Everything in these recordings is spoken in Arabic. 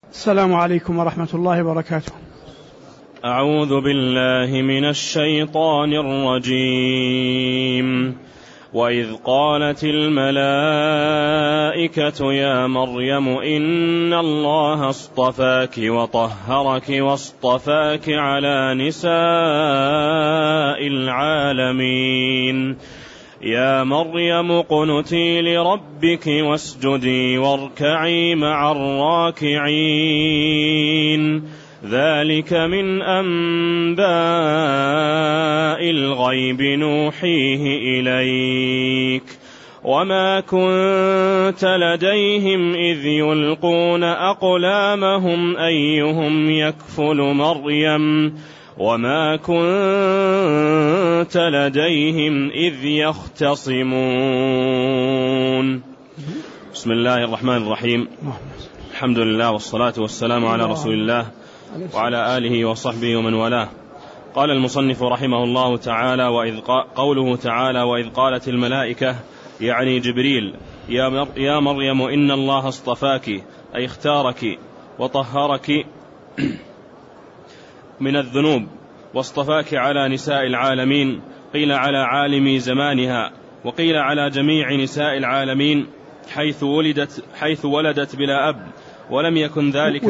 السلام عليكم ورحمة الله وبركاته. أعوذ بالله من الشيطان الرجيم. وإذ قالت الملائكة يا مريم إن الله اصطفاك وطهرك واصطفاك على نساء العالمين يا مريم اقنتي لربك واسجدي واركعي مع الراكعين ذلك من أنباء الغيب نوحيه إليك وما كنت لديهم إذ يلقون أقلامهم أيهم يكفل مريم وما كنت لديهم إذ يختصمون. بسم الله الرحمن الرحيم. الحمد لله والصلاة والسلام على رسول الله وعلى آله وصحبه ومن والاه. قال المصنف رحمه الله تعالى قوله تعالى وإذ قالت الملائكة يعني جبريل يا مريم إن الله اصطفاك أي اختارك وطهرك من الذنوب واصطفاك على نساء العالمين، قيل على عالم زمانها وقيل على جميع نساء العالمين حيث ولدت بلا أب ولم يكن ذلك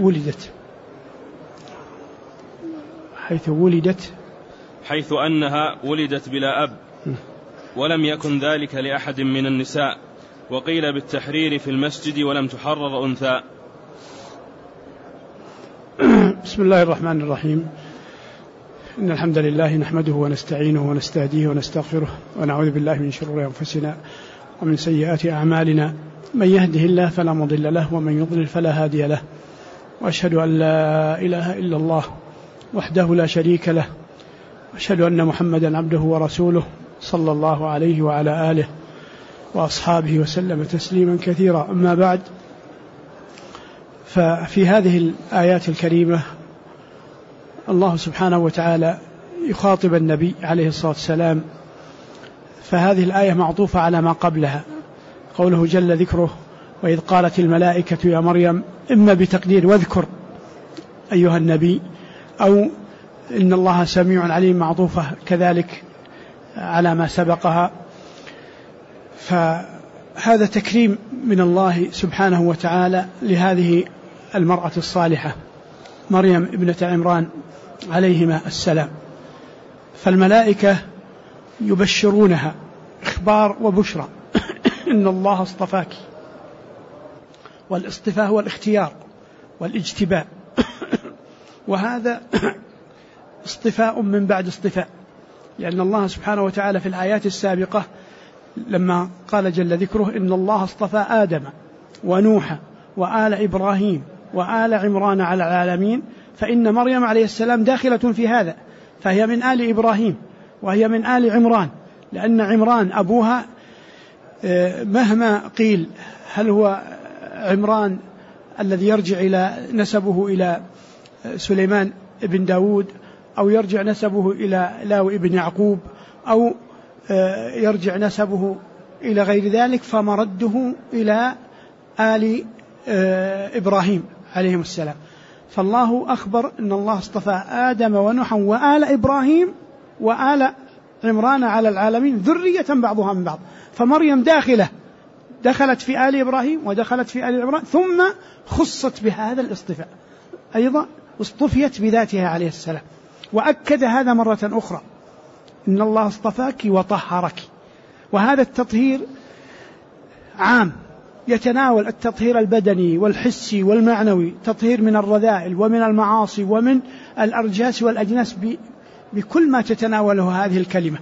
حيث أنها ولدت بلا أب ولم يكن ذلك لأحد من النساء، وقيل بالتحرير في المسجد ولم تحرر أنثى. بسم الله الرحمن الرحيم. إن الحمد لله نحمده ونستعينه ونستهديه ونستغفره ونعوذ بالله من شرور أنفسنا ومن سيئات أعمالنا، من يهده الله فلا مضل له ومن يضلل فلا هادي له، وأشهد أن لا إله إلا الله وحده لا شريك له، وأشهد أن محمدا عبده ورسوله صلى الله عليه وعلى آله وأصحابه وسلم تسليما كثيرا. أما بعد، ففي هذه الآيات الكريمة الله سبحانه وتعالى يخاطب النبي عليه الصلاة والسلام، فهذه الآية معطوفة على ما قبلها، قوله جل ذكره وإذ قالت الملائكة يا مريم، إما بتقدير واذكر أيها النبي، أو إن الله سميع عليم معطوفة كذلك على ما سبقها. فهذا تكريم من الله سبحانه وتعالى لهذه المرأة الصالحة مريم ابنة عمران عليهما السلام. فالملائكة يبشرونها إخبار وبشرى إن الله اصطفاك، والاصطفاء هو الاختيار والاجتباء، وهذا اصطفاء من بعد اصطفاء، لأن الله سبحانه وتعالى في الآيات السابقة لما قال جل ذكره إن الله اصطفى آدم ونوح وآل إبراهيم وآل عمران على العالمين، فإن مريم عليه السلام داخلة في هذا، فهي من آل إبراهيم وهي من آل عمران، لأن عمران أبوها مهما قيل هل هو عمران الذي يرجع إلى نسبه إلى سليمان ابن داود، أو يرجع نسبه إلى لاو ابن يعقوب، أو يرجع نسبه إلى غير ذلك، فمرده إلى آل إبراهيم عليهم السلام. فالله أخبر أن الله اصطفى آدم ونوحا وآل إبراهيم وآل عمران على العالمين ذرية بعضها من بعض، فمريم دخلت في آل إبراهيم ودخلت في آل عمران، ثم خصت بهذا الاصطفاء، أيضا اصطفيت بذاتها عليه السلام. وأكد هذا مرة أخرى إن الله اصطفاك وطهرك، وهذا التطهير عام يتناول التطهير البدني والحسي والمعنوي، تطهير من الرذائل ومن المعاصي ومن الأرجاس والأجناس بكل ما تتناوله هذه الكلمة.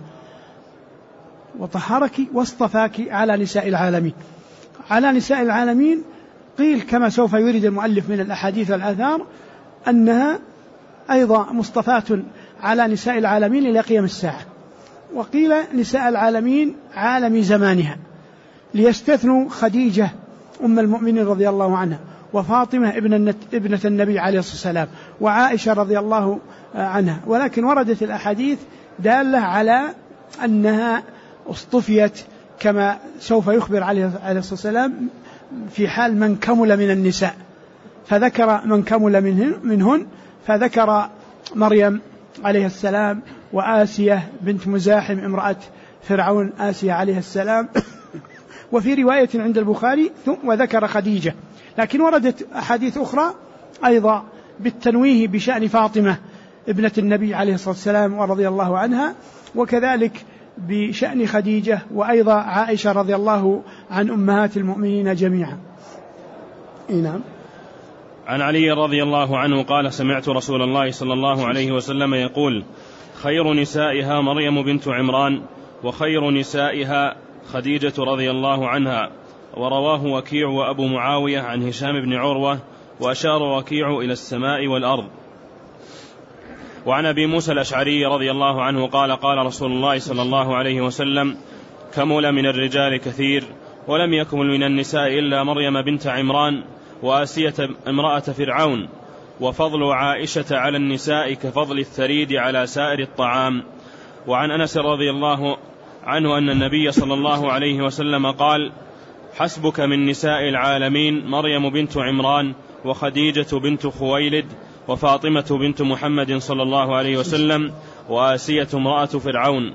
وطهرك واصطفاك على نساء العالمين. على نساء العالمين قيل كما سوف يريد المؤلف من الأحاديث والآثار أنها أيضا مصطفاة على نساء العالمين إلى قيام الساعة، وقيل نساء العالمين عالم زمانها، ليستثنوا خديجة أم المؤمنين رضي الله عنها، وفاطمة ابنة النبي عليه الصلاة والسلام، وعائشة رضي الله عنها. ولكن وردت الأحاديث دالة على أنها اصطفيت كما سوف يخبر عليه الصلاة والسلام في حال من كمل من النساء، فذكر من كمل منهن، فذكر مريم عليه السلام وآسية بنت مزاحم امرأة فرعون آسية عليه السلام وفي رواية عند البخاري وذكر خديجة. لكن وردت أحاديث أخرى أيضا بالتنويه بشأن فاطمة ابنة النبي عليه الصلاة والسلام ورضي الله عنها، وكذلك بشأن خديجة وأيضا عائشة رضي الله عن أمهات المؤمنين جميعا. نعم. عن علي رضي الله عنه قال: سمعت رسول الله صلى الله عليه وسلم يقول: خير نسائها مريم بنت عمران، وخير نسائها خديجة رضي الله عنها. ورواه وكيع وأبو معاوية عن هشام بن عروة، وأشار وكيع إلى السماء والأرض. وعن أبي موسى الأشعري رضي الله عنه قال: قال رسول الله صلى الله عليه وسلم: كمل من الرجال كثير، ولم يكمل من النساء إلا مريم بنت عمران وآسية امرأة فرعون، وفضل عائشة على النساء كفضل الثريد على سائر الطعام. وعن أنس رضي الله عنه أن النبي صلى الله عليه وسلم قال: حسبك من نساء العالمين مريم بنت عمران، وخديجة بنت خويلد، وفاطمة بنت محمد صلى الله عليه وسلم، وآسية امرأة فرعون.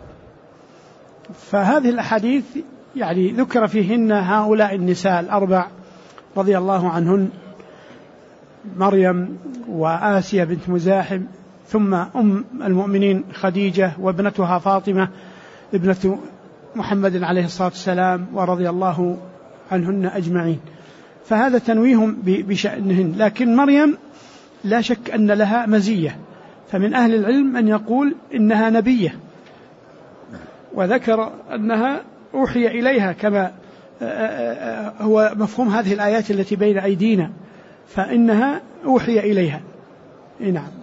فهذه الأحاديث يعني ذكر فيهن هؤلاء النساء الأربع رضي الله عنهن: مريم وآسية بنت مزاحم، ثم أم المؤمنين خديجة، وابنتها فاطمة ابنة محمد عليه الصلاة والسلام ورضي الله عنهن أجمعين. فهذا تنويهم بشأنهن. لكن مريم لا شك أن لها مزية، فمن أهل العلم من يقول إنها نبية، وذكر أنها أوحي إليها كما هو مفهوم هذه الآيات التي بين أيدينا، فإنها أوحي إليها. نعم.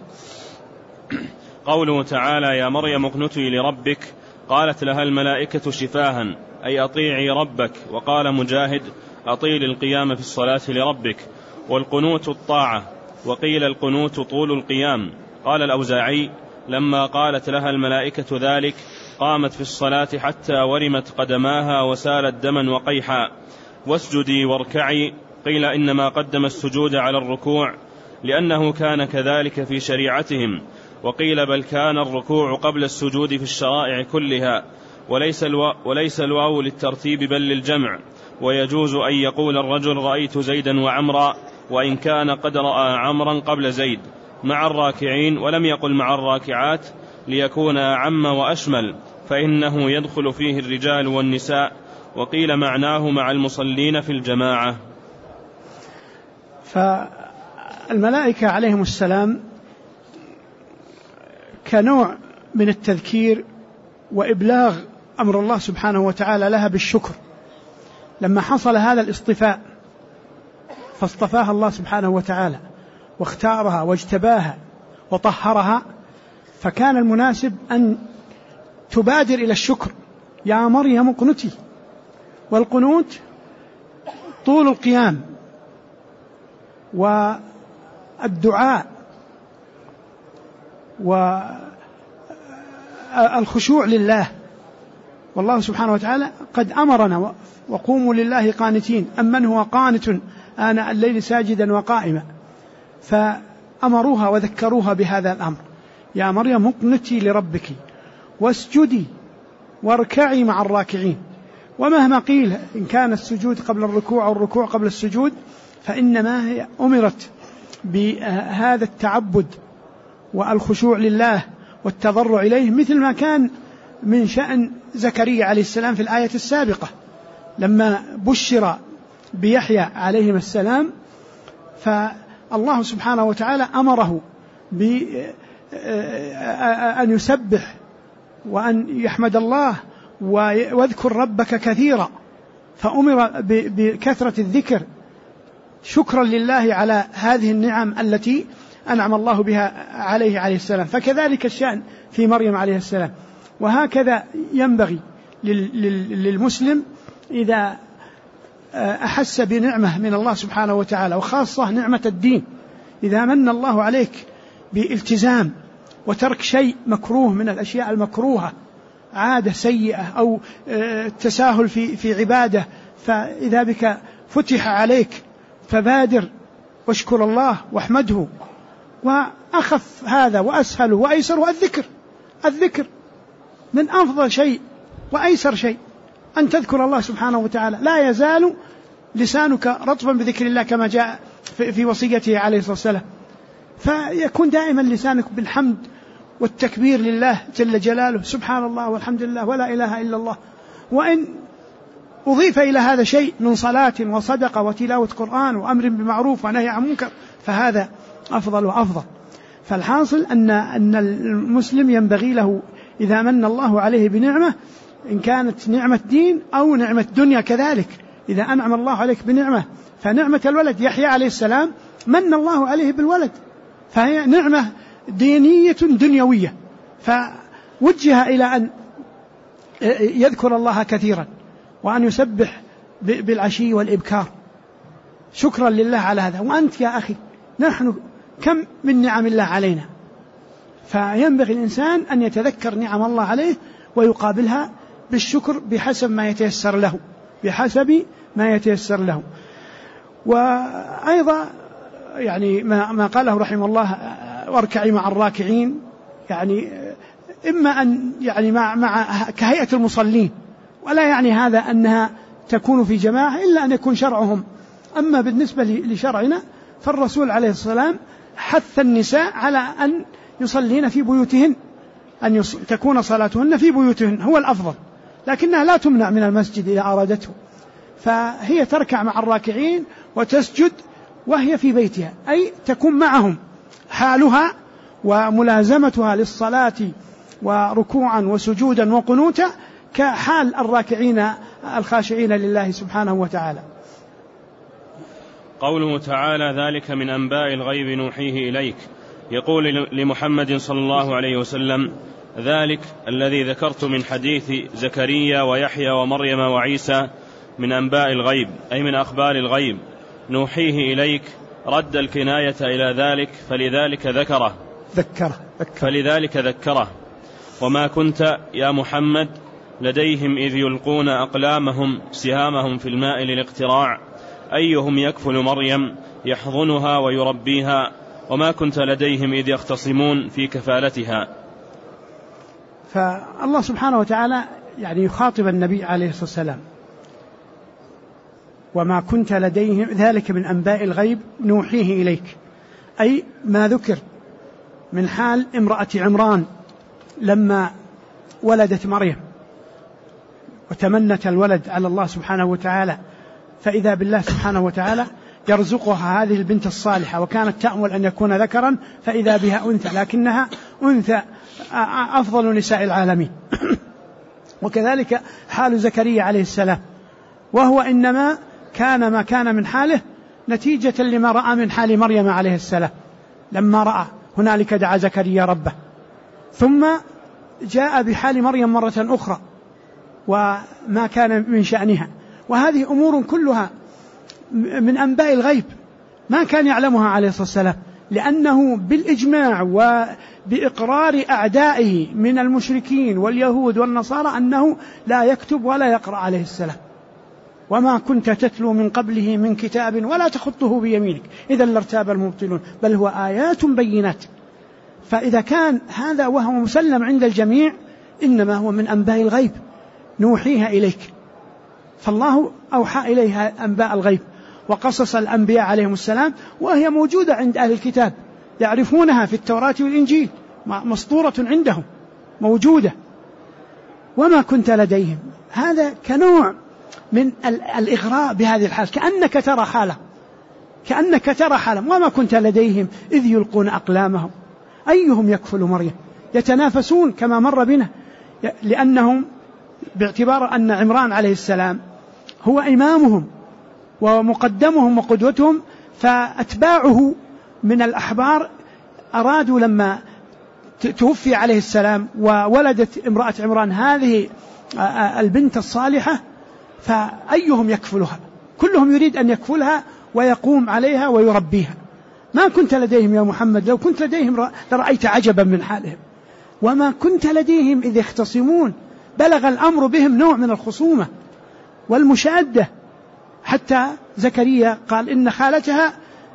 قوله تعالى: يا مريم اقنتي لربك، قالت لها الملائكة شفاها، أي أطيعي ربك. وقال مجاهد: أطيل القيام في الصلاة لربك. والقنوت الطاعة، وقيل القنوت طول القيام. قال الأوزاعي: لما قالت لها الملائكة ذلك قامت في الصلاة حتى ورمت قدماها وسالت دما وقيحا. واسجدي واركعي، قيل إنما قدم السجود على الركوع لأنه كان كذلك في شريعتهم، وقيل بل كان الركوع قبل السجود في الشرائع كلها، وليس الواو للترتيب بل للجمع. ويجوز أن يقول الرجل رأيت زيدا وعمرا، وإن كان قد رأى عمرا قبل زيد، مع الراكعين، ولم يقل مع الراكعات ليكون أعم وأشمل، فإنه يدخل فيه الرجال والنساء. وقيل معناه مع المصلين في الجماعة. فالملائكة عليهم السلام كنوع من التذكير وإبلاغ أمر الله سبحانه وتعالى لها بالشكر. لما حصل هذا الاصطفاء فاصطفاها الله سبحانه وتعالى واختارها واجتباها وطهرها، فكان المناسب أن تبادر إلى الشكر: يا مريم اقنتي. والقنوت طول القيام والدعاء والخشوع لله، والله سبحانه وتعالى قد أمرنا: وقوموا لله قانتين، أمن هو قانت آناء الليل ساجدا وقائما. فأمروها وذكروها بهذا الأمر: يا مريم اقنتي لربك واسجدي واركعي مع الراكعين. ومهما قيل إن كان السجود قبل الركوع أو الركوع قبل السجود، فإنما هي أمرت بهذا التعبد والخشوع لله والتضرع إليه، مثل ما كان من شأن زكريا عليه السلام في الآية السابقة لما بشر بيحيى عليه السلام، فالله سبحانه وتعالى أمره بأن يسبح وأن يحمد الله واذكر ربك كثيرا، فأمر بكثرة الذكر شكرا لله على هذه النعم التي أنعم الله بها عليه السلام. فكذلك الشأن في مريم عليه السلام. وهكذا ينبغي للمسلم إذا أحس بنعمة من الله سبحانه وتعالى، وخاصة نعمة الدين، إذا من الله عليك بالتزام وترك شيء مكروه من الأشياء المكروهة، عادة سيئة أو تساهل في عبادة، فإذا بك فتح عليك فبادر واشكر الله واحمده. وأخف هذا وأسهل وأيسر الذكر من أفضل شيء وأيسر شيء أن تذكر الله سبحانه وتعالى. لا يزال لسانك رطبا بذكر الله كما جاء في وصيته عليه الصلاة والسلام، فيكون دائما لسانك بالحمد والتكبير لله جل جلاله، سبحان الله والحمد لله ولا إله إلا الله. وإن أضيف إلى هذا شيء من صلاة وصدقة وتلاوة قرآن وأمر بمعروف ونهي عن منكر فهذا أفضل وأفضل. فالحاصل أن المسلم ينبغي له إذا من الله عليه بنعمة، إن كانت نعمة دين أو نعمة دنيا كذلك، إذا أنعم الله عليك بنعمة، فنعمة الولد يحيى عليه السلام من الله عليه بالولد، فهي نعمة دينية دنيوية، فوجه إلى أن يذكر الله كثيرا وأن يسبح بالعشي والإبكار شكرا لله على هذا. وأنت يا أخي نحن كم من نعم الله علينا، فينبغي الإنسان أن يتذكر نعم الله عليه ويقابلها بالشكر بحسب ما يتيسر له. وأيضا يعني ما قاله رحمه الله واركعي مع الراكعين، يعني إما أن يعني مع كهيئة المصلين، ولا يعني هذا أنها تكون في جماعة إلا أن يكون شرعهم. أما بالنسبة لشرعنا فالرسول عليه السلام حث النساء على أن يصلين في بيوتهن، أن تكون صلاتهن في بيوتهن هو الأفضل، لكنها لا تمنع من المسجد إذا أرادته، فهي تركع مع الراكعين وتسجد وهي في بيتها، أي تكون معهم، حالها وملازمتها للصلاة وركوعا وسجودا وقنوتا كحال الراكعين الخاشعين لله سبحانه وتعالى. قوله تعالى ذلك من أنباء الغيب نوحيه إليك، يقول لمحمد صلى الله عليه وسلم ذلك الذي ذكرت من حديث زكريا ويحيى ومريم وعيسى من أنباء الغيب، أي من أخبار الغيب، نوحيه إليك رد الكناية إلى ذلك فلذلك ذكره. وما كنت يا محمد لديهم إذ يلقون أقلامهم سهامهم في الماء للاقتراع أيهم يكفل مريم يحضنها ويربيها وما كنت لديهم إذ يختصمون في كفالتها. فالله سبحانه وتعالى يعني يخاطب النبي عليه الصلاة والسلام وما كنت لديهم ذلك من أنباء الغيب نوحيه إليك، أي ما ذكر من حال امرأة عمران لما ولدت مريم وتمنت الولد على الله سبحانه وتعالى، فإذا بالله سبحانه وتعالى يرزقها هذه البنت الصالحة، وكانت تأمل أن يكون ذكرا فإذا بها أنثى، لكنها أنثى أفضل نساء العالمين. وكذلك حال زكريا عليه السلام، وهو إنما كان ما كان من حاله نتيجة لما رأى من حال مريم عليه السلام، لما رأى هنالك دعا زكريا ربه، ثم جاء بحال مريم مرة أخرى وما كان من شأنها. وهذه أمور كلها من أنباء الغيب ما كان يعلمها عليه الصلاة والسلام، لأنه بالإجماع وبإقرار أعدائه من المشركين واليهود والنصارى أنه لا يكتب ولا يقرأ عليه السلام. وما كنت تتلو من قبله من كتاب ولا تخطه بيمينك إذا لارتاب المبطلون بل هو آيات بينات. فإذا كان هذا وهو مسلم عند الجميع إنما هو من أنباء الغيب نوحيها إليك، فالله أوحى إليها أنباء الغيب وقصص الأنبياء عليهم السلام، وهي موجودة عند أهل الكتاب يعرفونها في التوراة والإنجيل، مسطورة عندهم موجودة. وما كنت لديهم، هذا كنوع من الإغراء بهذه الحال، كأنك ترى حالهم. وما كنت لديهم إذ يلقون أقلامهم أيهم يكفل مريم، يتنافسون كما مر بنا، لأنهم باعتبار أن عمران عليه السلام هو إمامهم ومقدمهم وقدوتهم، فأتباعه من الأحبار أرادوا لما توفي عليه السلام وولدت امرأة عمران هذه البنت الصالحة فأيهم يكفلها، كلهم يريد أن يكفلها ويقوم عليها ويربيها. ما كنت لديهم يا محمد، لو كنت لديهم لرأيت عجبا من حالهم. وما كنت لديهم إذ يختصمون، بلغ الأمر بهم نوع من الخصومة والمشادة، حتى زكريا قال إن خالتها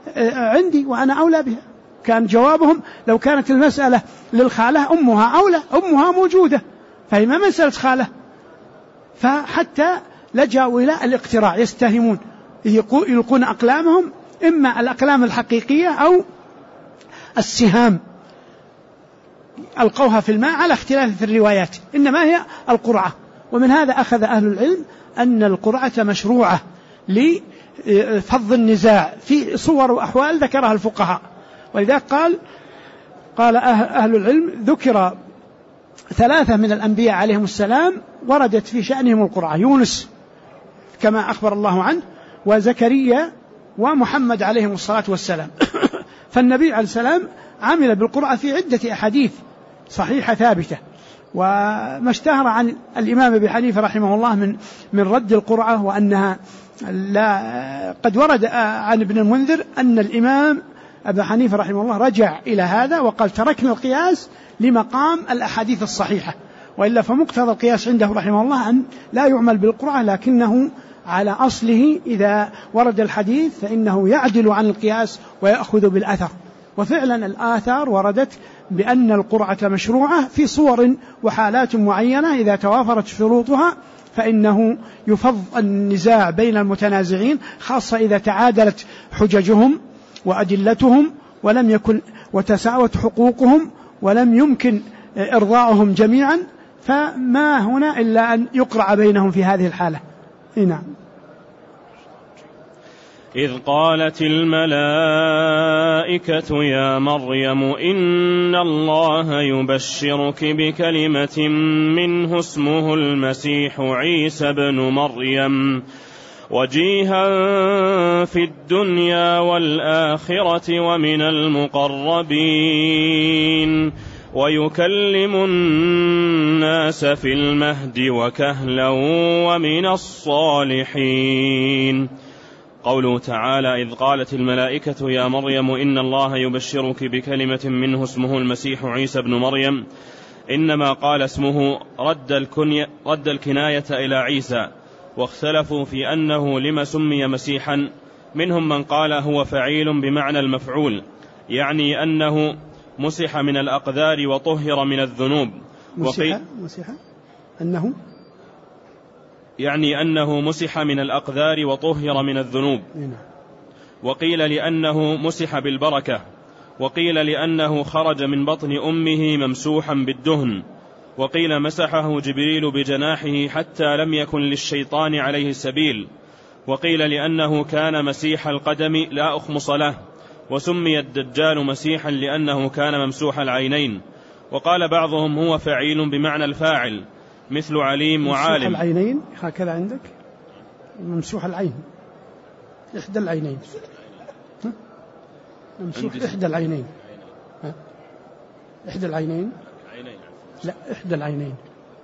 عندي وأنا أولى بها. كان جوابهم لو كانت المسألة للخالة أمها أولى، أمها موجودة، فهي ما مسألة خالة. فحتى لجأوا إلى الاقتراع، يستهمون، يلقون أقلامهم، إما الأقلام الحقيقية أو السهام ألقوها في الماء على اختلاف في الروايات، إنما هي القرعة. ومن هذا أخذ أهل العلم أن القرعة مشروعة لفض النزاع في صور وأحوال ذكرها الفقهاء. ولذلك قال أهل العلم ذكر 3 من الأنبياء عليهم السلام وردت في شأنهم القرعة: يونس كما أخبر الله عنه، وزكريا، ومحمد عليهم الصلاة والسلام. فالنبي عليه السلام عمل بالقرعة في عدة أحاديث صحيحة ثابتة. وما اشتهر عن الإمام أبي حنيفة رحمه الله من رد القرعة، وأنها لا، قد ورد عن ابن المنذر أن الإمام أبي حنيفة رحمه الله رجع إلى هذا وقال تركنا القياس لمقام الأحاديث الصحيحة، وإلا فمقتضى القياس عنده رحمه الله أن لا يعمل بالقرعة، لكنه على أصله إذا ورد الحديث فإنه يعدل عن القياس ويأخذ بالأثر. وفعلا الآثار وردت بأن القرعة مشروعة في صور وحالات معينة، إذا توافرت شروطها فإنه يفض النزاع بين المتنازعين، خاصة إذا تعادلت حججهم وأدلتهم ولم يكن وتساوت حقوقهم ولم يمكن إرضاؤهم جميعا، فما هنا إلا أن يقرع بينهم في هذه الحالة. نعم. إذ قالت الملائكة يا مريم إن الله يبشرك بكلمة منه اسمه المسيح عيسى بن مريم وجيها في الدنيا والآخرة ومن المقربين ويكلم الناس في المهد وكهلا ومن الصالحين. قوله تعالى إذ قالت الملائكة يا مريم إن الله يبشرك بكلمة منه اسمه المسيح عيسى بن مريم، إنما قال اسمه رد الكناية إلى عيسى، واختلفوا في أنه لما سمي مسيحا. منهم من قال هو فعيل بمعنى المفعول، يعني أنه مسح من الأقدار وطهر من الذنوب. مسح أنه يعني أنه مسح من الأقدار وطهر من الذنوب. وقيل لأنه مسح بالبركة، وقيل لأنه خرج من بطن أمه ممسوحا بالدهن، وقيل مسحه جبريل بجناحه حتى لم يكن للشيطان عليه سبيل، وقيل لأنه كان مسيح القدم لا أخمص له، وسمي الدجال مسيحا لأنه كان ممسوح العينين. وقال بعضهم هو فعيل بمعنى الفاعل مثل عليم وعالم. ممسوح العينين هكذا عندك، ممسوح العين إحدى العينين، ممسوح إحدى العينين، إحدى العينين، لا إحدى العينين.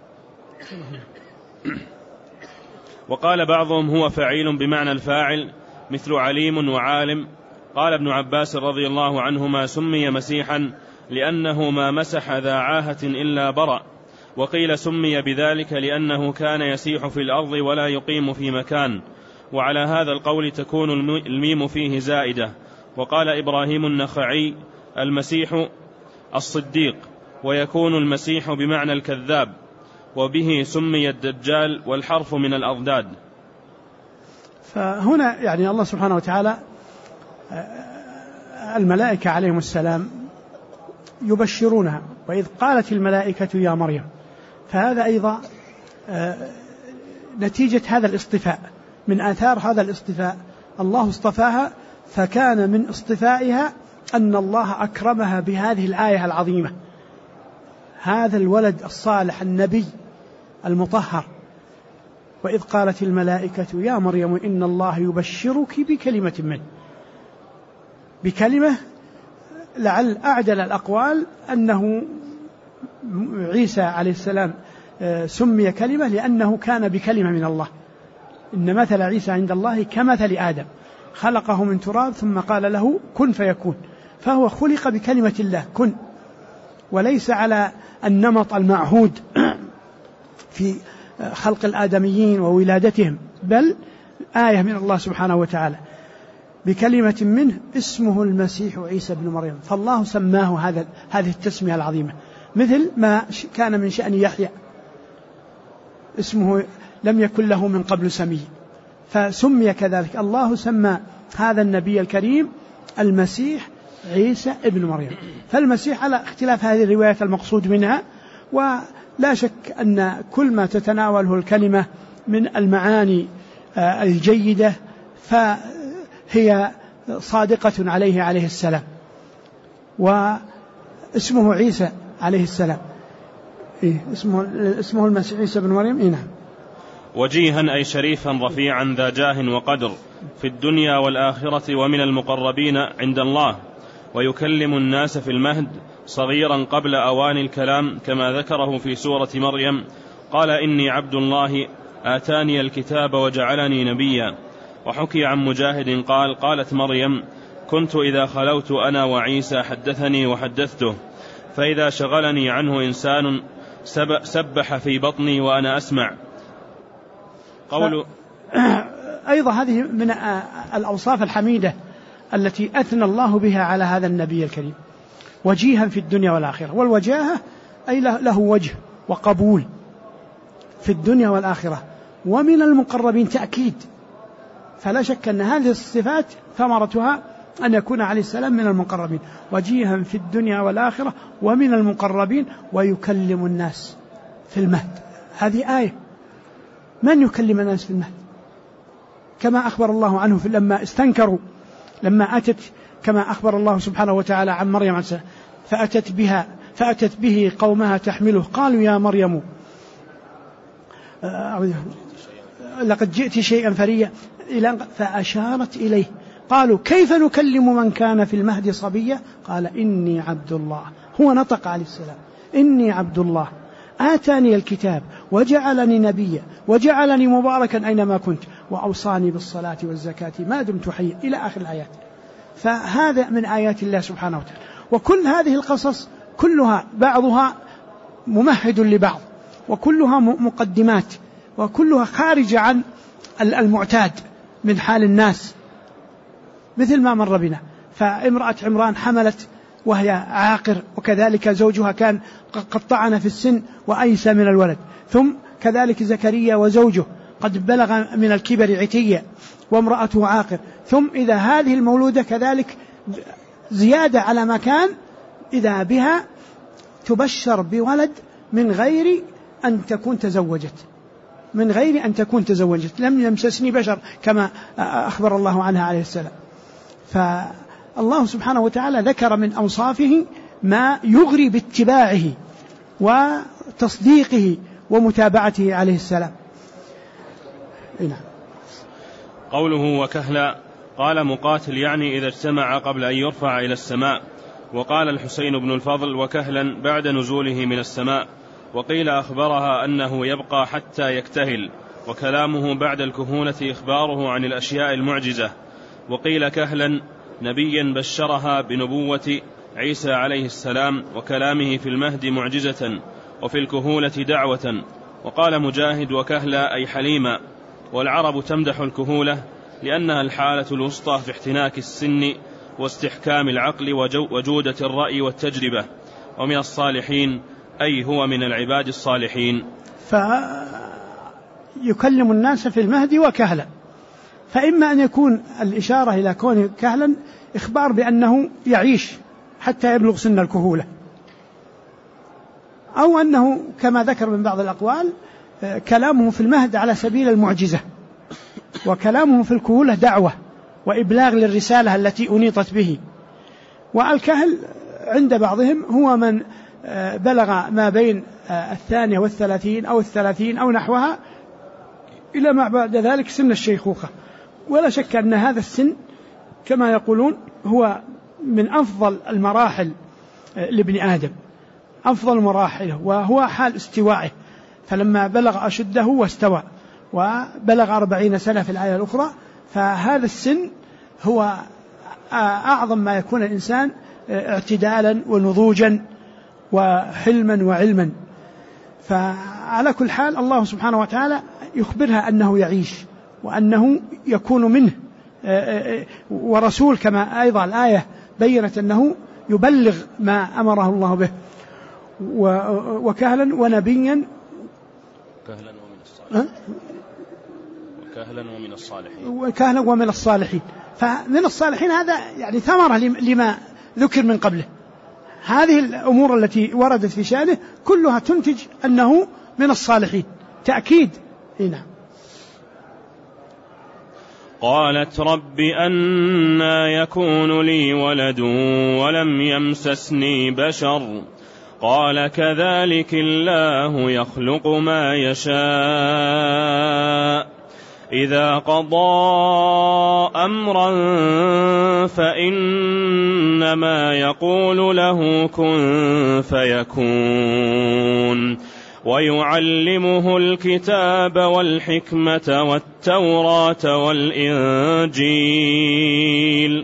وقال بعضهم هو فعيل بمعنى الفاعل مثل عليم وعالم. قال ابن عباس رضي الله عنهما سمي مسيحا لأنه ما مسح ذا عاهة إلا برأ، وقيل سمي بذلك لأنه كان يسيح في الأرض ولا يقيم في مكان، وعلى هذا القول تكون الميم فيه زائدة. وقال إبراهيم النخعي المسيح الصديق، ويكون المسيح بمعنى الكذاب، وبه سمي الدجال، والحرف من الأضداد. فهنا يعني الله سبحانه وتعالى الملائكة عليهم السلام يبشرونها، وإذ قالت الملائكة يا مريم، فهذا أيضا نتيجة هذا الاصطفاء، من آثار هذا الاصطفاء الله اصطفاها، فكان من اصطفائها أن الله أكرمها بهذه الآية العظيمة، هذا الولد الصالح النبي المطهر. وإذ قالت الملائكة يا مريم إن الله يبشرك بكلمة منه، بكلمة لعل أعدل الأقوال أنه عيسى عليه السلام سمي كلمة لأنه كان بكلمة من الله، إن مثل عيسى عند الله كمثل آدم خلقه من تراب ثم قال له كن فيكون، فهو خلق بكلمة الله كن، وليس على النمط المعهود في خلق الآدميين وولادتهم، بل آية من الله سبحانه وتعالى. بكلمة منه اسمه المسيح عيسى بن مريم، فالله سماه هذه التسمية العظيمة، مثل ما كان من شأن يحيى اسمه لم يكن له من قبل سمي، فسمي كذلك. الله سمى هذا النبي الكريم المسيح عيسى ابن مريم. فالمسيح على اختلاف هذه الروايات المقصود منها، ولا شك أن كل ما تتناوله الكلمة من المعاني الجيدة فهي صادقة عليه السلام. واسمه عيسى عليه السلام، اسمه المسيح عيسى بن مريم. نعم. وجيها أي شريفا رفيعا ذا جاه وقدر في الدنيا والآخرة ومن المقربين عند الله، ويكلم الناس في المهد صغيرا قبل أوان الكلام كما ذكره في سورة مريم، قال إني عبد الله آتاني الكتاب وجعلني نبيا. وحكي عن مجاهد قال قالت مريم كنت إذا خلوت أنا وعيسى حدثني وحدثته، فإذا شغلني عنه إنسان سبح في بطني وأنا أسمع. أيضا هذه من الأوصاف الحميدة التي أثنى الله بها على هذا النبي الكريم، وجيها في الدنيا والآخرة. والوجاهة أي له وجه وقبول في الدنيا والآخرة، ومن المقربين تأكيد، فلا شك أن هذه الصفات ثمرتها أن يكون عليه السلام من المقربين، وجيها في الدنيا والآخرة ومن المقربين ويكلم الناس في المهد. هذه آية، من يكلم الناس في المهد؟ كما أخبر الله عنه لما استنكروا، لما أتت كما أخبر الله سبحانه وتعالى عن مريم عليه السلام فأتت به قومها تحمله قالوا يا مريم لقد جئت شيئا فريا، فأشارت إليه قالوا كيف نكلم من كان في المهد صبيا قال إني عبد الله. هو نطق عليه السلام إني عبد الله آتاني الكتاب وجعلني نبيا وجعلني مباركا أينما كنت وأوصاني بالصلاة والزكاة ما دمت حيا إلى آخر الآيات. فهذا من آيات الله سبحانه وتعالى. وكل هذه القصص كلها بعضها ممهد لبعض، وكلها مقدمات، وكلها خارجة عن المعتاد من حال الناس، مثل ما مر بنا. فامرأة عمران حملت وهي عاقر، وكذلك زوجها كان قد طعن في السن وأيسى من الولد، ثم كذلك زكريا وزوجه قد بلغ من الكبر عتيا وامرأته عاقر، ثم إذا هذه المولودة كذلك زيادة على ما كان إذا بها تبشر بولد من غير أن تكون تزوجت، لم يمسسني بشر كما أخبر الله عنها عليه السلام. فالله سبحانه وتعالى ذكر من أوصافه ما يغري باتباعه وتصديقه ومتابعته عليه السلام. قوله وكهلا قال مقاتل يعني إذا اجتمع قبل أن يرفع إلى السماء، وقال الحسين بن الفضل وكهلا بعد نزوله من السماء، وقيل أخبرها أنه يبقى حتى يكتهل، وكلامه بعد الكهونة إخباره عن الأشياء المعجزة. وقيل كهلا نبيا بشرها بنبوة عيسى عليه السلام وكلامه في المهد معجزة، وفي الكهولة دعوة. وقال مجاهد وكهلا أي حليما. والعرب تمدح الكهولة لأنها الحالة الوسطى في احتناك السن واستحكام العقل وجودة الرأي والتجربة. ومن الصالحين أي هو من العباد الصالحين. فيكلم الناس في المهد وكهلا، فإما أن يكون الإشارة إلى كونه كهلا إخبار بأنه يعيش حتى يبلغ سن الكهولة، أو أنه كما ذكر من بعض الأقوال كلامه في المهد على سبيل المعجزة، وكلامه في الكهولة دعوة وإبلاغ للرسالة التي أنيطت به. والكهل عند بعضهم هو من بلغ ما بين 32 أو 30 أو نحوها إلى ما بعد ذلك سن الشيخوخة. ولا شك أن هذا السن كما يقولون هو من أفضل المراحل لابن آدم، أفضل مراحله، وهو حال استوائه. فلما بلغ أشده واستوى وبلغ 40 سنة في الآية الأخرى، فهذا السن هو أعظم ما يكون الإنسان اعتدالا ونضوجا وحلما وعلما. فعلى كل حال الله سبحانه وتعالى يخبرها أنه يعيش وأنه يكون منه ورسول كما أيضا الآية بيّنت أنه يبلغ ما أمره الله به، وكهلا ونبيا وكهلا ومن الصالحين. فمن الصالحين هذا يعني ثمرة لما ذكر من قبله. هذه الأمور التي وردت في شأنه كلها تنتج أنه من الصالحين تأكيد. نعم. قالت رب أنى يكون لي ولد ولم يمسسني بشر قال كذلك الله يخلق ما يشاء إذا قضى أمرا فإنما يقول له كن فيكون ويعلمه الكتاب والحكمة والتوراة والإنجيل.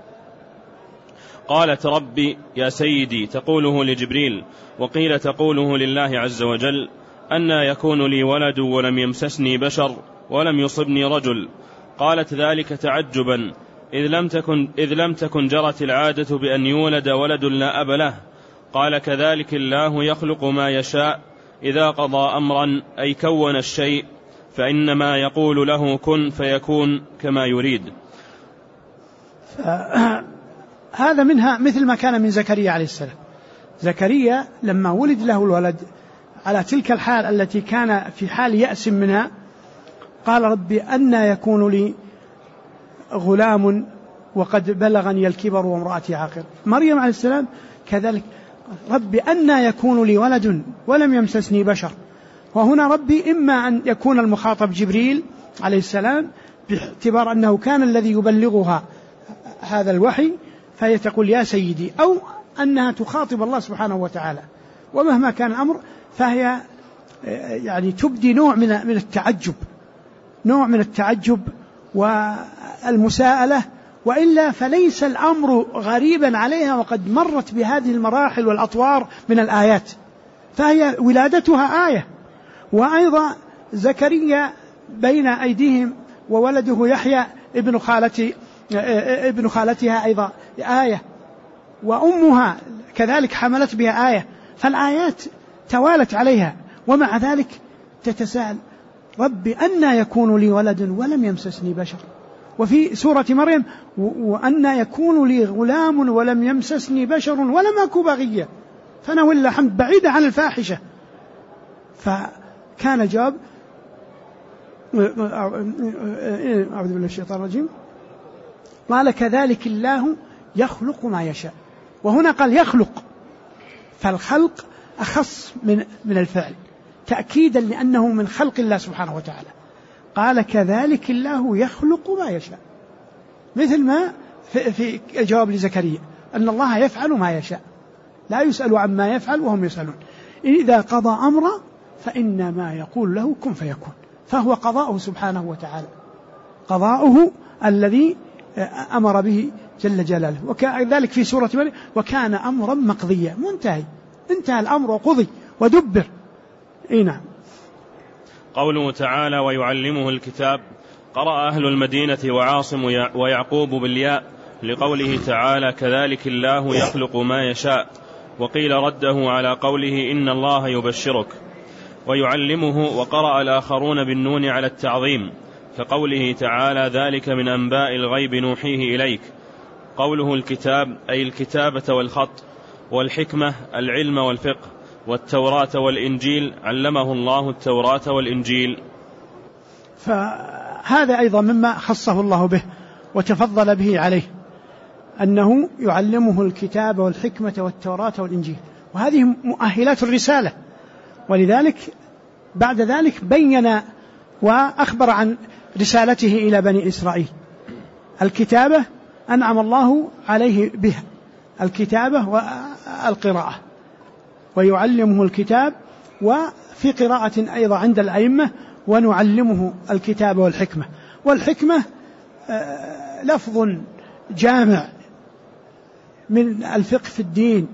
قالت ربي يا سيدي تقوله لجبريل، وقيل تقوله لله عز وجل أنى يكون لي ولد ولم يمسسني بشر ولم يصبني رجل. قالت ذلك تعجبا إذ لم تكن جرت العادة بأن يولد ولد لا أب له. قال كذلك الله يخلق ما يشاء إذا قضى أمرا أي كون الشيء فإنما يقول له كن فيكون كما يريد. هذا منها مثل ما كان من زكريا عليه السلام. زكريا لما ولد له الولد على تلك الحال التي كان في حال يأس منها قال ربي أنى يكون لي غلام وقد بلغني الكبر وامرأتي عاقر. مريم عليه السلام كذلك ربي أنى يكون لي ولد ولم يمسسني بشر. وهنا ربي إما أن يكون المخاطب جبريل عليه السلام باعتبار أنه كان الذي يبلغها هذا الوحي فهي تقول يا سيدي، أو أنها تخاطب الله سبحانه وتعالى. ومهما كان الأمر فهي يعني تبدي نوع من التعجب والمساءلة، وإلا فليس الأمر غريبا عليها وقد مرت بهذه المراحل والأطوار من الآيات، فهي ولادتها آية. وأيضا زكريا بين أيديهم وولده يحيى ابن خالتها أيضا آية، وأمها كذلك حملت بها آية. فالآيات توالت عليها، ومع ذلك تتساءل ربي أنى يكون لي ولد ولم يمسسني بشر. وفي سورة مريم وأنى يكون لي غلام ولم يمسسني بشر ولم أك بغيا فأنا ولله الحمد بعيدة عن الفاحشة. فكان جواب أعوذ بالله الشيطان الرجيم قال كذلك الله يخلق ما يشاء. وهنا قال يخلق، فالخلق أخص من الفعل تأكيدا لأنه من خلق الله سبحانه وتعالى. قال كذلك الله يخلق ما يشاء، مثل ما في الجواب لزكريا أن الله يفعل ما يشاء لا يسأل عما يفعل وهم يسألون. إذا قضى أمرا فإنما يقول له كن فيكون، فهو قضاؤه سبحانه وتعالى، قضاؤه الذي أمر به جل جلاله. وكذلك في سورة مريم وكان أمرا مقضيا، انتهى الأمر وقضي ودبر. نعم. قوله تعالى ويعلمه الكتاب، قرأ أهل المدينة وعاصم ويعقوب بالياء لقوله تعالى كذلك الله يخلق ما يشاء، وقيل رده على قوله إن الله يبشرك. ويعلمه وقرأ الآخرون بالنون على التعظيم كقوله تعالى ذلك من أنباء الغيب نوحيه إليك. قوله الكتاب أي الكتابة والخط، والحكمة العلم والفقه، والتوراة والإنجيل علمه الله التوراة والإنجيل. فهذا أيضا مما خصه الله به وتفضل به عليه، أنه يعلمه الكتاب والحكمة والتوراة والإنجيل، وهذه مؤهلات الرسالة. ولذلك بعد ذلك بين وأخبر عن رسالته إلى بني إسرائيل. الكتابة أنعم الله عليه بها، الكتابة والقراءة، ويعلمه الكتاب. وفي قراءة أيضا عند الأئمة ونعلمه الكتاب والحكمة. والحكمة لفظ جامع من الفقه في الدين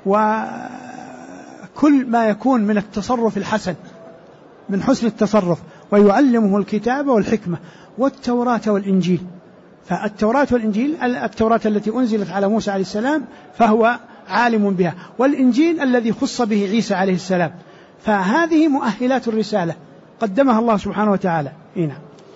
وكل ما يكون من التصرف الحسن، من حسن التصرف. ويعلمه الكتاب والحكمة والتوراة والإنجيل. فالتوراة والإنجيل، التوراة التي أنزلت على موسى عليه السلام فهو عالم بها، والإنجيل الذي خص به عيسى عليه السلام. فهذه مؤهلات الرسالة قدمها الله سبحانه وتعالى. نعم.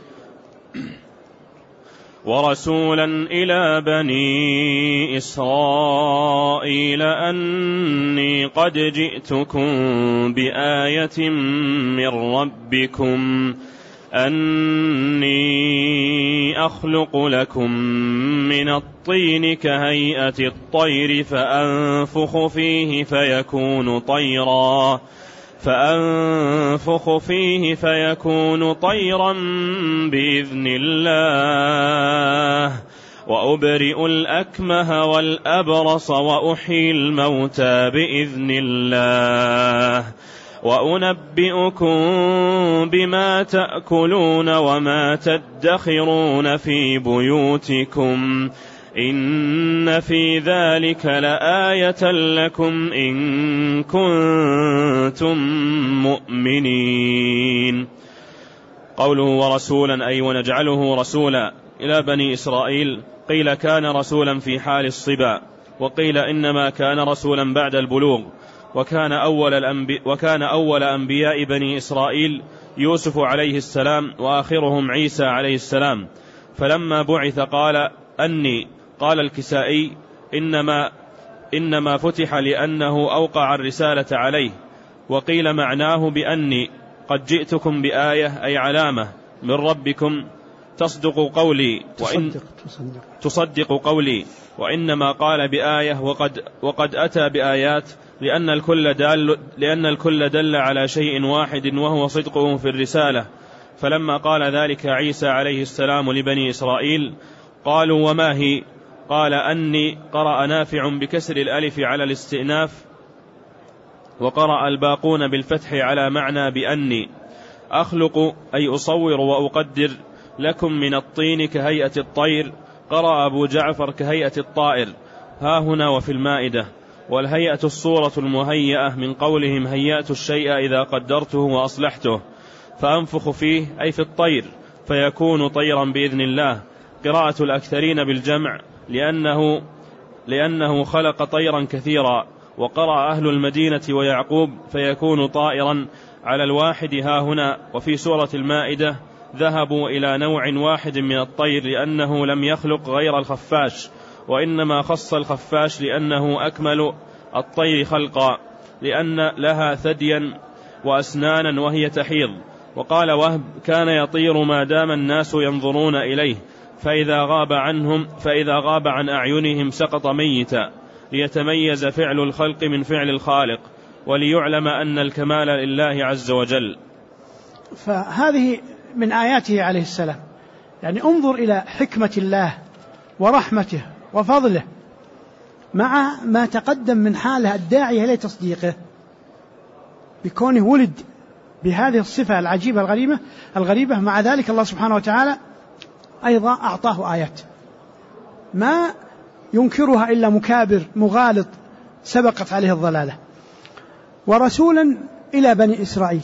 ورسولا إلى بني إسرائيل أني قد جئتكم بآية من ربكم أني أخلق لكم من الطين كهيئة الطير فأنفخ فيه فيكون طيرا بإذن الله وأبرئ الأكمه والأبرص وأحيي الموتى بإذن الله وأنبئكم بما تأكلون وما تدخرون في بيوتكم إن في ذلك لآية لكم إن كنتم مؤمنين. قوله ورسولا أي ونجعله رسولا إلى بني إسرائيل، قيل كان رسولا في حال الصبا، وقيل إنما كان رسولا بعد البلوغ، وكان أول أنبياء بني إسرائيل يوسف عليه السلام وآخرهم عيسى عليه السلام. فلما بعث قال الكسائي إنما فتح لأنه أوقع الرسالة عليه. وقيل معناه بأني قد جئتكم بآية أي علامة من ربكم تصدق قولي وإنما قال بآية وقد أتى بآيات لأن الكل دل على شيء واحد وهو صدقه في الرسالة. فلما قال ذلك عيسى عليه السلام لبني إسرائيل قالوا وما هي؟ قال أني قرأ نافع بكسر الألف على الاستئناف، وقرأ الباقون بالفتح على معنى بأني أخلق أي أصور وأقدر لكم من الطين كهيئة الطير. قرأ أبو جعفر كهيئة الطائر ها هنا وفي المائدة. والهيئة الصورة المهيئة من قولهم هيأت الشيء إذا قدرته وأصلحته. فأنفخ فيه أي في الطير فيكون طيرا بإذن الله. قراءة الأكثرين بالجمع لأنه خلق طيرا كثيرا. وقرأ أهل المدينة ويعقوب فيكون طائرا على الواحد ها هنا. وفي سورة المائدة ذهبوا إلى نوع واحد من الطير لأنه لم يخلق غير الخفاش، وإنما خص الخفاش لأنه أكمل الطير خلقا، لأن لها ثديا وأسنانا وهي تحيض. وقال وهب كان يطير ما دام الناس ينظرون إليه، فإذا غاب عن أعينهم سقط ميتا، ليتميز فعل الخلق من فعل الخالق، وليعلم أن الكمال لله عز وجل. فهذه من آياته عليه السلام. يعني انظر إلى حكمة الله ورحمته وفضله مع ما تقدم من حاله الداعية لتصديقه بكونه ولد بهذه الصفة العجيبة الغريبة. مع ذلك الله سبحانه وتعالى أيضا أعطاه آيات ما ينكرها إلا مكابر مغالط سبقت عليه الضلالة. ورسولا إلى بني إسرائيل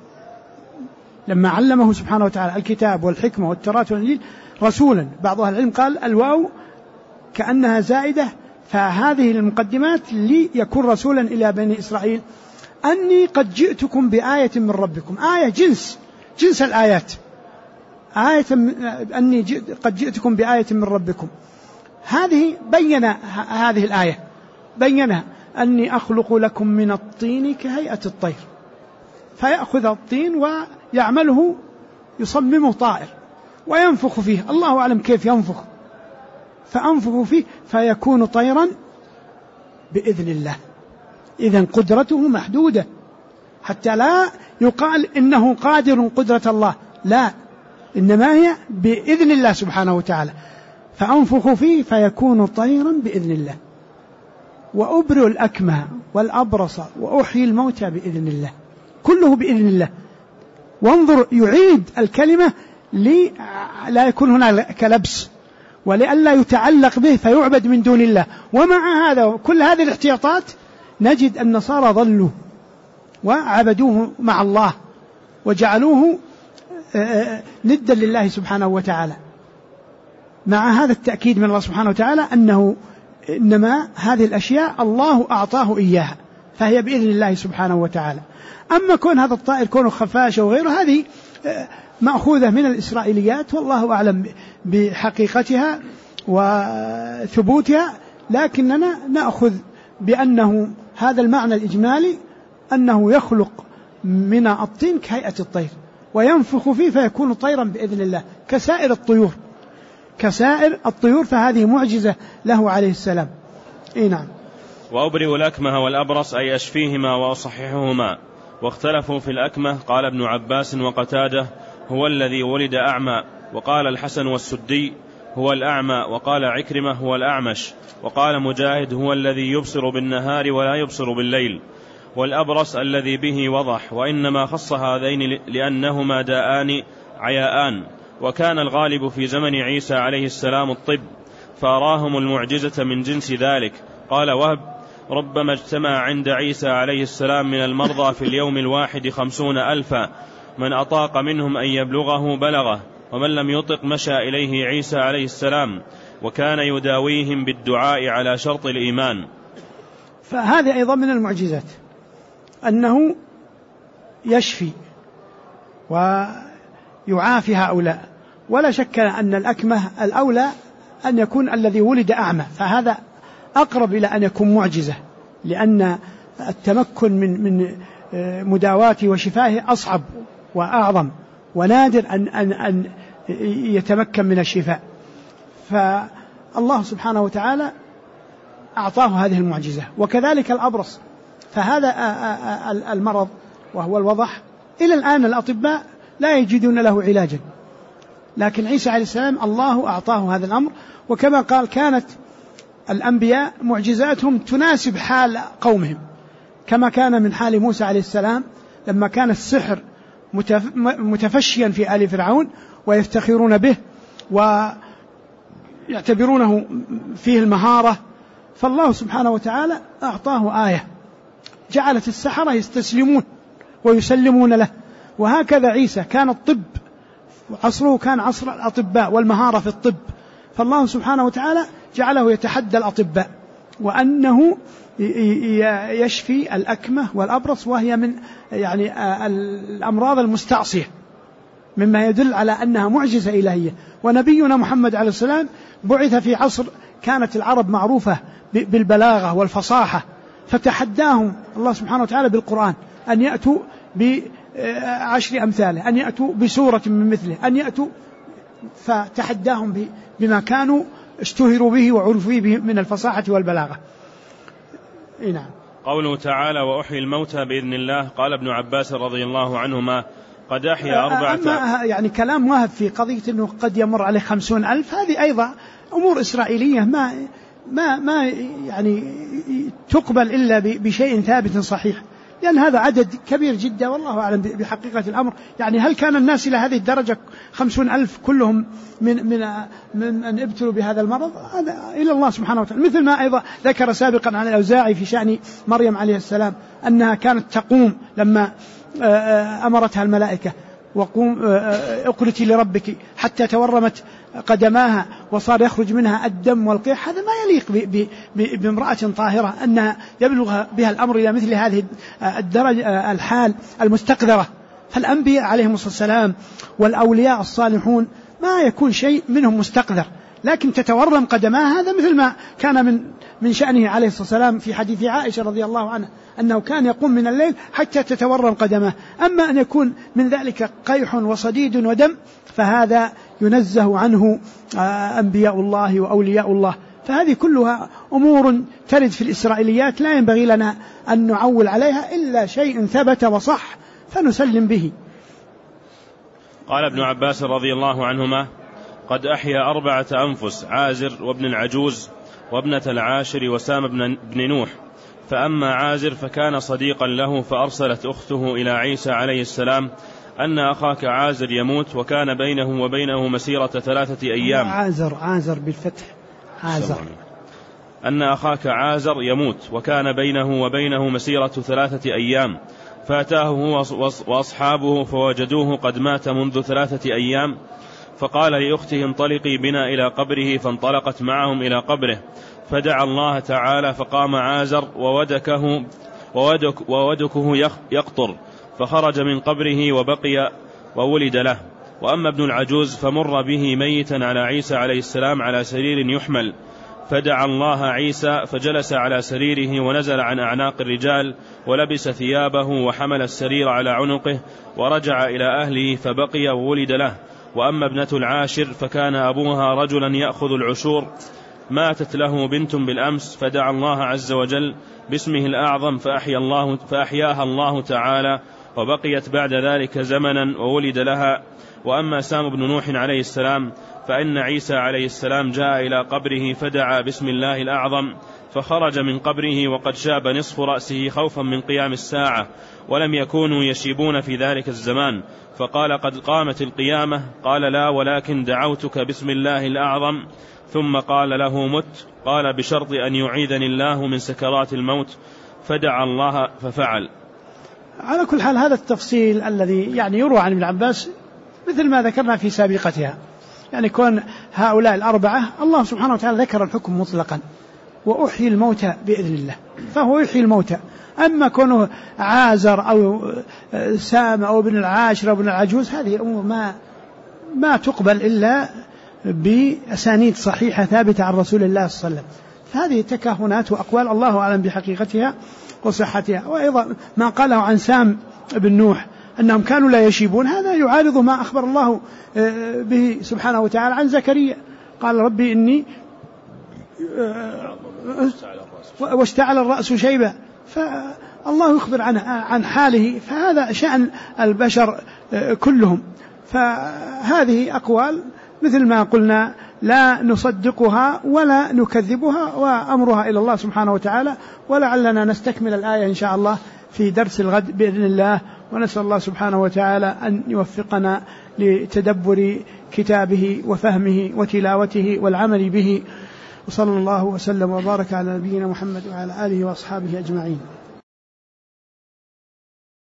لما علمه سبحانه وتعالى الكتاب والحكمة والتوراة والإنجيل رسولا. بعض أهل العلم قال الواو كأنها زائدة، فهذه المقدمات ليكون رسولا إلى بني إسرائيل أني قد جئتكم بآية من ربكم. آية جنس الآيات، آية أني قد جئتكم بآية من ربكم. هذه هذه الآية بينها أني أخلق لكم من الطين كهيئة الطير، فيأخذ الطين ويعمله يصممه طائر وينفخ فيه، الله أعلم كيف ينفخ، فأنفخ فيه فيكون طيرا بإذن الله. إذن قدرته محدودة حتى لا يقال إنه قادر قدرة الله، لا، إنما هي بإذن الله سبحانه وتعالى. فأنفخ فيه فيكون طيرا بإذن الله وأبرئ الأكمه والأبرص وأحيي الموتى بإذن الله، كله بإذن الله. وانظر يعيد الكلمة لا يكون هناك لبس ولئلا يتعلق به فيعبد من دون الله. ومع هذا كل هذه الاحتياطات نجد أن النصارى ضلوا وعبدوه مع الله وجعلوه ندا لله سبحانه وتعالى. مع هذا التأكيد من الله سبحانه وتعالى أنه إنما هذه الأشياء الله أعطاه إياها فهي بإذن الله سبحانه وتعالى. أما كون هذا الطائر كونه خفاش أو غيره هذه مأخوذة من الإسرائيليات والله أعلم بحقيقتها وثبوتها، لكننا نأخذ بأنه هذا المعنى الإجمالي أنه يخلق من الطين كهيئة الطير وينفخ فيه فيكون طيرا بإذن الله كسائر الطيور، فهذه معجزة له عليه السلام. نعم. وأبرئ الأكمه والأبرص أي أشفيهما وأصححهما. واختلفوا في الأكمه، قال ابن عباس وقتاده هو الذي ولد أعمى، وقال الحسن والسدي هو الأعمى، وقال عكرمة هو الأعمش، وقال مجاهد هو الذي يبصر بالنهار ولا يبصر بالليل، والأبرص الذي به وضح، وإنما خص هذين لأنهما داءان عياءان. وكان الغالب في زمن عيسى عليه السلام الطب، فأراهم المعجزة من جنس ذلك. قال وهب ربما اجتمع عند عيسى عليه السلام من المرضى في اليوم الواحد 50,000، من أطاق منهم أن يبلغه بلغه، ومن لم يطق مشى إليه عيسى عليه السلام، وكان يداويهم بالدعاء على شرط الإيمان. فهذا أيضا من المعجزات أنه يشفي ويعافي هؤلاء، ولا شك أن الأكمه الأولى أن يكون الذي ولد أعمى، فهذا أقرب إلى أن يكون معجزة، لأن التمكن من مداواته وشفائه أصعب وأعظم ونادر أن يتمكن من الشفاء. فالله سبحانه وتعالى أعطاه هذه المعجزة. وكذلك الأبرص، فهذا المرض وهو الوضح إلى الآن الأطباء لا يجدون له علاجا، لكن عيسى عليه السلام الله أعطاه هذا الأمر. وكما قال كانت الأنبياء معجزاتهم تناسب حال قومهم، كما كان من حال موسى عليه السلام لما كان السحر متفشيا في آل فرعون ويفتخرون به ويعتبرونه فيه المهارة، فالله سبحانه وتعالى أعطاه آية جعلت السحرة يستسلمون ويسلمون له. وهكذا عيسى كان الطب عصره كان عصر الأطباء والمهارة في الطب، فالله سبحانه وتعالى جعله يتحدى الأطباء، وأنه يشفي الأكمه والأبرص، وهي من الأمراض المستعصية، مما يدل على أنها معجزة إلهية. ونبينا محمد عليه السلام بعث في عصر كانت العرب معروفة بالبلاغة والفصاحة، فتحداهم الله سبحانه وتعالى بالقرآن أن يأتوا ب10 أمثاله، أن يأتوا بسورة من مثله، أن يأتوا، فتحداهم بما كانوا اشتهروا به وعرفوا به من الفصاحة والبلاغة. نعم. قوله تعالى وأحيي الموتى بإذن الله، قال ابن عباس رضي الله عنهما قد أحيا 4. يعني كلام واهب في قضية أنه قد يمر عليه 50,000، هذه أيضا أمور إسرائيلية ما يعني تقبل إلا بشيء ثابت صحيح، لأن هذا عدد كبير جدا والله أعلم بحقيقة الأمر. يعني هل كان الناس إلى هذه الدرجة 50,000 كلهم من أن ابتلوا بهذا المرض؟ هذا إلى الله سبحانه وتعالى. مثل ما أيضا ذكر سابقا عن الأوزاعي في شأن مريم عليه السلام أنها كانت تقوم لما أمرتها الملائكة وقوم اقنتي لربك حتى تورمت قدماها وصار يخرج منها الدم والقيح، هذا ما يليق بامرأة طاهرة أنها يبلغ بها الأمر إلى مثل هذه الدرجة الحال المستقذرة. فالأنبياء عليهم الصلاة والسلام والأولياء الصالحون ما يكون شيء منهم مستقذر، لكن تتورم قدماها، هذا مثل ما كان من شأنه عليه الصلاة والسلام في حديث عائشة رضي الله عنها أنه كان يقوم من الليل حتى تتورم قدماه. أما أن يكون من ذلك قيح وصديد ودم فهذا ينزه عنه أنبياء الله وأولياء الله. فهذه كلها أمور ترد في الإسرائيليات لا ينبغي لنا أن نعول عليها إلا شيء ثبت وصح فنسلم به. قال ابن عباس رضي الله عنهما قد أحيا 4 أنفس، عازر وابن العجوز وابنة العاشر وسام بن نوح. فأما عازر فكان صديقا له، فأرسلت أخته إلى عيسى عليه السلام أن أخاك عازر يموت، وكان بينه وبينه مسيرة 3 أيام. عازر بالفتح، عازر. أن أخاك عازر يموت وكان بينه وبينه مسيرة 3 أيام، فأتاه هو وأصحابه فوجدوه قد مات منذ 3 أيام، فقال لأخته انطلقي بنا إلى قبره، فانطلقت معهم إلى قبره، فدعا الله تعالى فقام عازر وودكه يقطر، فخرج من قبره وبقي وولد له. وأما ابن العجوز فمر به ميتا على عيسى عليه السلام على سرير يحمل، فدعا الله عيسى فجلس على سريره ونزل عن أعناق الرجال ولبس ثيابه وحمل السرير على عنقه ورجع إلى أهله فبقي وولد له. وأما ابنة العاشر فكان أبوها رجلا يأخذ العشور، ماتت له بنت بالأمس، فدعا الله عز وجل باسمه الأعظم فأحياها الله تعالى، وبقيت بعد ذلك زمنا وولد لها. وأما سام بن نوح عليه السلام فإن عيسى عليه السلام جاء إلى قبره فدعا باسم الله الأعظم، فخرج من قبره وقد شاب نصف رأسه خوفا من قيام الساعة، ولم يكونوا يشيبون في ذلك الزمان، فقال قد قامت القيامة؟ قال لا، ولكن دعوتك باسم الله الأعظم. ثم قال له مت؟ قال بشرط أن يعيذني الله من سكرات الموت، فدعا الله ففعل. على كل حال هذا التفصيل الذي يروى عن ابن عباس مثل ما ذكرنا في سابقتها، كون هؤلاء الأربعة الله سبحانه وتعالى ذكر الحكم مطلقا، وأحيي الموتى بإذن الله، فهو يحيي الموتى. أما كونه عازر أو سام أو ابن العاشر أو ابن العجوز، هذه أمور ما تقبل إلا بأسانيد صحيحة ثابتة عن رسول الله صلى الله عليه وسلم. فهذه تكهنات وأقوال الله أعلم بحقيقتها وصحتها. وأيضا ما قاله عن سام بن نوح أنهم كانوا لا يشيبون، هذا يعارض ما أخبر الله به سبحانه وتعالى عن زكريا، قال ربي إني واشتعل الرأس شيبا، فالله يخبر عن حاله، فهذا شأن البشر كلهم. فهذه أقوال مثل ما قلنا لا نصدقها ولا نكذبها، وأمرها إلى الله سبحانه وتعالى. ولعلنا نستكمل الآية إن شاء الله في درس الغد بإذن الله، ونسأل الله سبحانه وتعالى أن يوفقنا لتدبر كتابه وفهمه وتلاوته والعمل به. وصلى الله وسلم وبارك على نبينا محمد وعلى آله وأصحابه أجمعين.